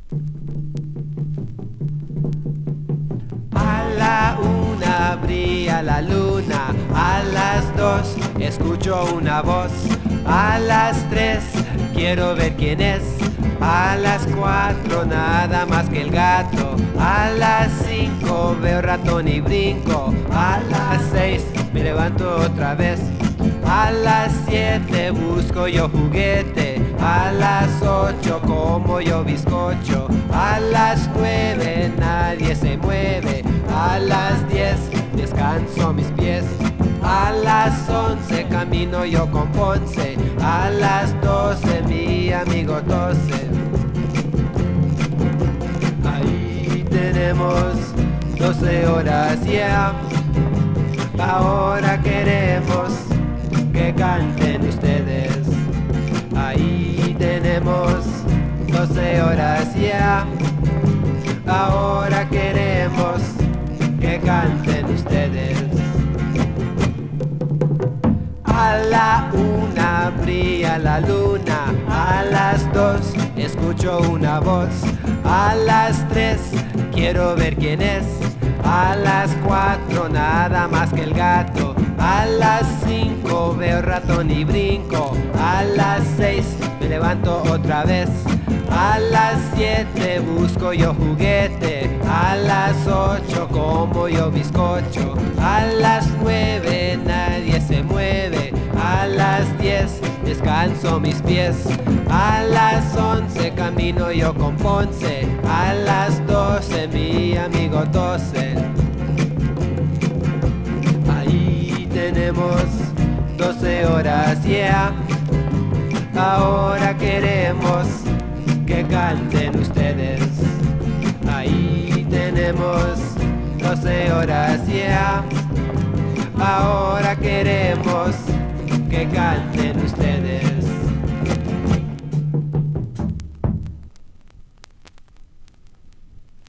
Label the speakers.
Speaker 1: A la 1 brilla la luna, a las 2 escucho una voz, a las 3 quiero ver quién es, a las 4 nada más que el gato, a las 5 veo ratón y brinco, a las 6 me levanto otra vez, a las 7 busco yo juguete, a las 8 como yo bizcocho, a las 9 nadie se mueve, a las 10 descanso mis pies, a las 11 camino yo con Ponce, a las 12 mi amigo tose. Ahí tenemos 12 horas, yeah. Ahora queremos que canten ustedes. Ahí tenemos 12 horas, yeah. Ahora queremos que canten ustedes. A la 1 brilla la luna, a las 2 escucho una voz, a las 3 quiero ver quién es, a las 4 nada más que el gato, a las 5 veo ratón y brinco, a las 6 me levanto otra vez, a las 7 busco yo juguete, a las 8 como yo bizcocho, a las 9 nadie se mueve, a las 10 descanso mis pies, a las 11 camino yo con Ponce, a las 12 mi amigo tose. Ahí tenemos 12 horas, yeah. Ahora queremos que canten ustedes. Ahí tenemos 12 horas, yeah. Ahora queremos que canten ustedes.